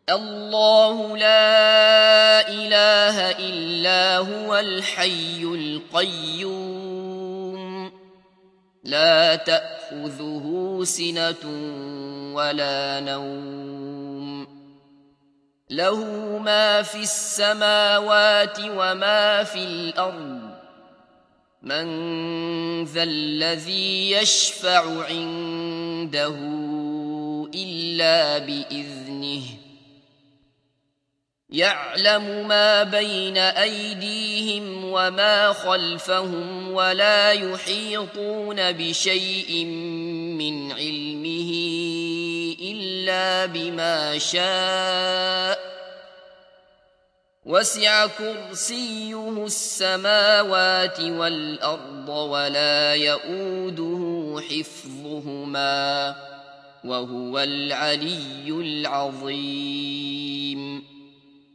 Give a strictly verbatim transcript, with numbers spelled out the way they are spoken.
الله لا إله إلا هو الحي القيوم لا تأخذه سنة ولا نوم له ما في السماوات وما في الأرض من ذا الذي يشفع عنده إلا بإذنه يعلم ما بين أيديهم وما خلفهم ولا يحيطون بشيء من علمه إلا بما شاء وسع كرسيه السماوات والأرض ولا يئوده حفظهما وهو العلي العظيم